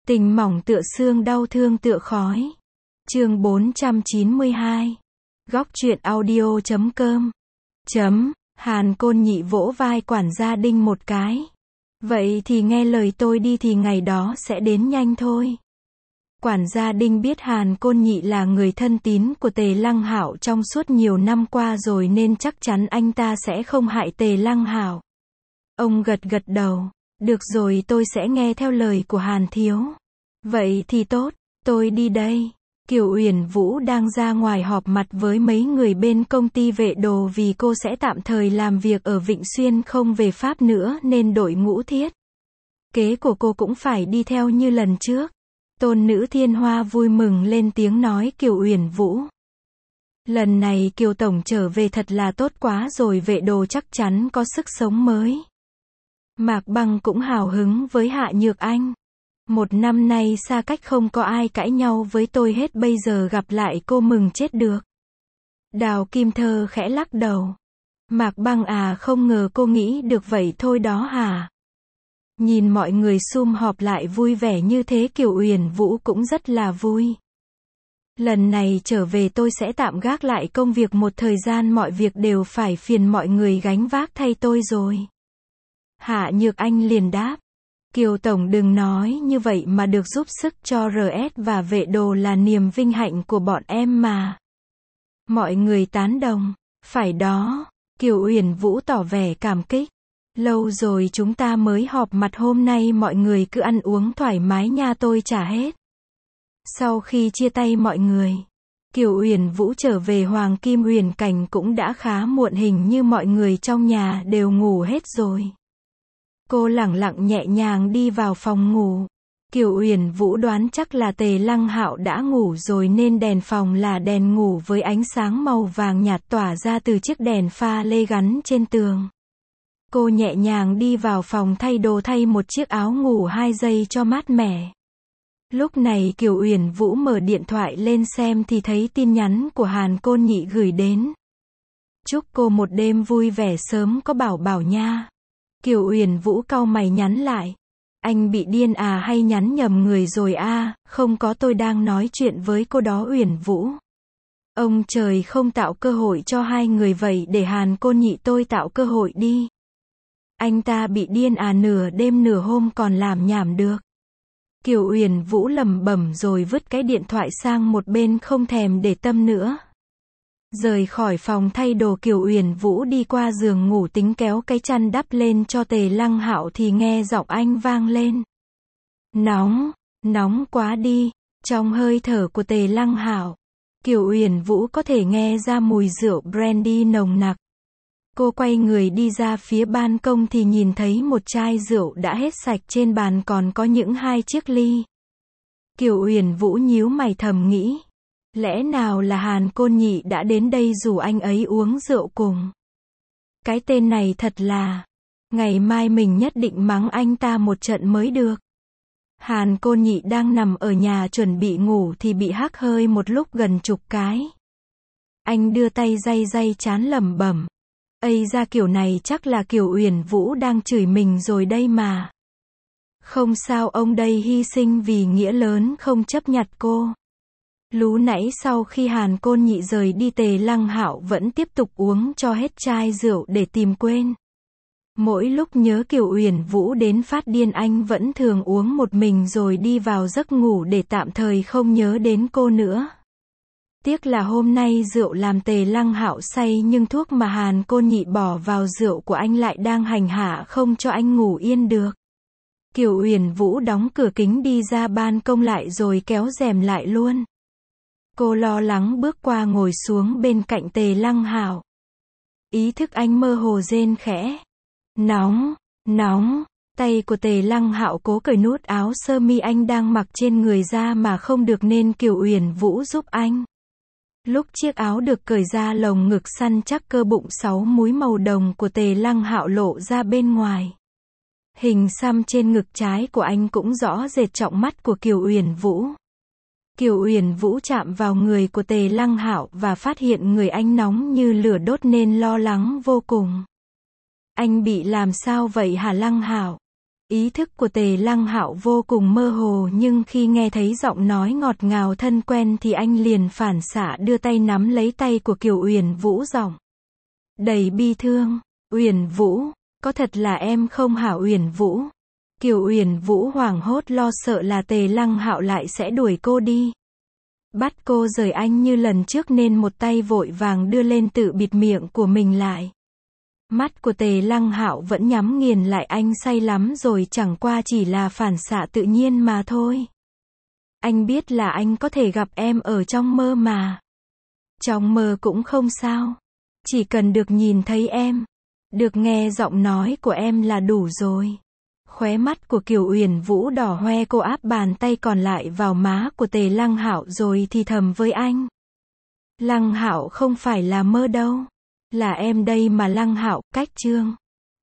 Tình mỏng tựa xương, đau thương tựa khói. Chương 492. Góc truyện audio.com. Hàn Côn Nhị vỗ vai quản gia Đinh một cái. Vậy thì nghe lời tôi đi, thì ngày đó sẽ đến nhanh thôi. Quản gia Đinh biết Hàn Côn Nhị là người thân tín của Tề Lăng Hạo trong suốt nhiều năm qua rồi, nên chắc chắn anh ta sẽ không hại Tề Lăng Hạo. Ông gật gật đầu. Được rồi, tôi sẽ nghe theo lời của Hàn thiếu. Vậy thì tốt, tôi đi đây. Kiều Uyển Vũ đang ra ngoài họp mặt với mấy người bên công ty vệ đồ, vì cô sẽ tạm thời làm việc ở Vịnh Xuyên, không về Pháp nữa, nên đội ngũ thiết kế của cô cũng phải đi theo như lần trước. Tôn nữ Thiên Hoa vui mừng lên tiếng nói Kiều Uyển Vũ. Lần này Kiều Tổng trở về thật là tốt quá rồi, vệ đồ chắc chắn có sức sống mới. Mạc Băng cũng hào hứng với Hạ Nhược Anh. Một năm nay xa cách không có ai cãi nhau với tôi hết, bây giờ gặp lại cô mừng chết được. Đào Kim Thơ khẽ lắc đầu. Mạc Băng à, không ngờ cô nghĩ được vậy thôi đó hả? Nhìn mọi người sum họp lại vui vẻ như thế, Kiều Uyển Vũ cũng rất là vui. Lần này trở về tôi sẽ tạm gác lại công việc một thời gian, mọi việc đều phải phiền mọi người gánh vác thay tôi rồi. Hạ Nhược Anh liền đáp. Kiều Tổng đừng nói như vậy, mà được giúp sức cho RS và vệ đồ là niềm vinh hạnh của bọn em mà. Mọi người tán đồng. Phải đó. Kiều Uyển Vũ tỏ vẻ cảm kích. Lâu rồi chúng ta mới họp mặt, hôm nay mọi người cứ ăn uống thoải mái nha, tôi trả hết. Sau khi chia tay mọi người, Kiều Uyển Vũ trở về Hoàng Kim Huyền Cảnh cũng đã khá muộn, hình như mọi người trong nhà đều ngủ hết rồi. Cô lẳng lặng nhẹ nhàng đi vào phòng ngủ. Kiều Uyển Vũ đoán chắc là Tề Lăng Hạo đã ngủ rồi, nên đèn phòng là đèn ngủ với ánh sáng màu vàng nhạt tỏa ra từ chiếc đèn pha lê gắn trên tường. Cô nhẹ nhàng đi vào phòng thay đồ, thay một chiếc áo ngủ 2 giây cho mát mẻ. Lúc này Kiều Uyển Vũ mở điện thoại lên xem thì thấy tin nhắn của Hàn Côn Nhị gửi đến. Chúc cô một đêm vui vẻ, sớm có bảo bảo nha. Kiều Uyển Vũ cau mày nhắn lại. Anh bị điên à, hay nhắn nhầm người rồi à? Không có, tôi đang nói chuyện với cô đó Uyển Vũ. Ông trời không tạo cơ hội cho hai người, vậy để Hàn Côn Nhị tôi tạo cơ hội đi. Anh ta bị điên à, nửa đêm nửa hôm còn làm nhảm được. Kiều Uyển Vũ lẩm bẩm rồi vứt cái điện thoại sang một bên, không thèm để tâm nữa. Rời khỏi phòng thay đồ, Kiều Uyển Vũ đi qua giường ngủ tính kéo cái chăn đắp lên cho Tề Lăng Hạo thì nghe giọng anh vang lên. Nóng quá đi. Trong hơi thở của Tề Lăng Hạo, Kiều Uyển Vũ có thể nghe ra mùi rượu brandy nồng nặc. Cô quay người đi ra phía ban công thì nhìn thấy một chai rượu đã hết sạch trên bàn, còn có những 2 chiếc ly. Kiều Uyển Vũ nhíu mày thầm nghĩ. Lẽ nào là Hàn Côn Nhị đã đến đây rủ anh ấy uống rượu cùng? Cái tên này thật là... Ngày mai mình nhất định mắng anh ta một trận mới được. Hàn Côn Nhị đang nằm ở nhà chuẩn bị ngủ thì bị hắt hơi một lúc gần chục cái. Anh đưa tay day trán lẩm bẩm. Ây ra, kiểu này chắc là Kiều Uyển Vũ đang chửi mình rồi đây mà. Không sao, ông đây hy sinh vì nghĩa lớn, không chấp nhặt cô. Lú nãy sau khi Hàn Côn Nhị rời đi, Tề Lăng Hạo vẫn tiếp tục uống cho hết chai rượu để tìm quên. Mỗi lúc nhớ Kiều Uyển Vũ đến phát điên, anh vẫn thường uống một mình rồi đi vào giấc ngủ để tạm thời không nhớ đến cô nữa. Tiếc là hôm nay rượu làm Tề Lăng Hạo say, nhưng thuốc mà Hàn Côn Nhị bỏ vào rượu của anh lại đang hành hạ không cho anh ngủ yên được. Kiều Uyển Vũ đóng cửa kính đi ra ban công lại rồi kéo rèm lại luôn. Cô lo lắng bước qua ngồi xuống bên cạnh Tề Lăng Hạo. Ý thức anh mơ hồ rên khẽ. Nóng. Tay của Tề Lăng Hạo cố cởi nút áo sơ mi anh đang mặc trên người ra mà không được, nên Kiều Uyển Vũ giúp anh. Lúc chiếc áo được cởi ra, lồng ngực săn chắc cơ bụng 6 múi màu đồng của Tề Lăng Hạo lộ ra bên ngoài. Hình xăm trên ngực trái của anh cũng rõ rệt trọng mắt của Kiều Uyển Vũ. Kiều Uyển Vũ chạm vào người của Tề Lăng Hạo và phát hiện người anh nóng như lửa đốt nên lo lắng vô cùng. Anh bị làm sao vậy hả Lăng Hạo? Ý thức của Tề Lăng Hạo vô cùng mơ hồ, nhưng khi nghe thấy giọng nói ngọt ngào thân quen thì anh liền phản xạ đưa tay nắm lấy tay của Kiều Uyển Vũ, giọng đầy bi thương. Uyển Vũ, có thật là em không hả Uyển Vũ? Kiều Uyển Vũ hoảng hốt lo sợ là Tề Lăng Hạo lại sẽ đuổi cô đi, bắt cô rời anh như lần trước, nên một tay vội vàng đưa lên tự bịt miệng của mình lại. Mắt của Tề Lăng Hạo vẫn nhắm nghiền lại, anh say lắm rồi, chẳng qua chỉ là phản xạ tự nhiên mà thôi. Anh biết là anh có thể gặp em ở trong mơ mà. Trong mơ cũng không sao. Chỉ cần được nhìn thấy em, được nghe giọng nói của em là đủ rồi. Khóe mắt của Kiều Uyển Vũ đỏ hoe, cô áp bàn tay còn lại vào má của Tề Lăng Hạo rồi thì thầm với anh. Lăng Hạo, không phải là mơ đâu. Là em đây mà Lăng Hạo. Cách chương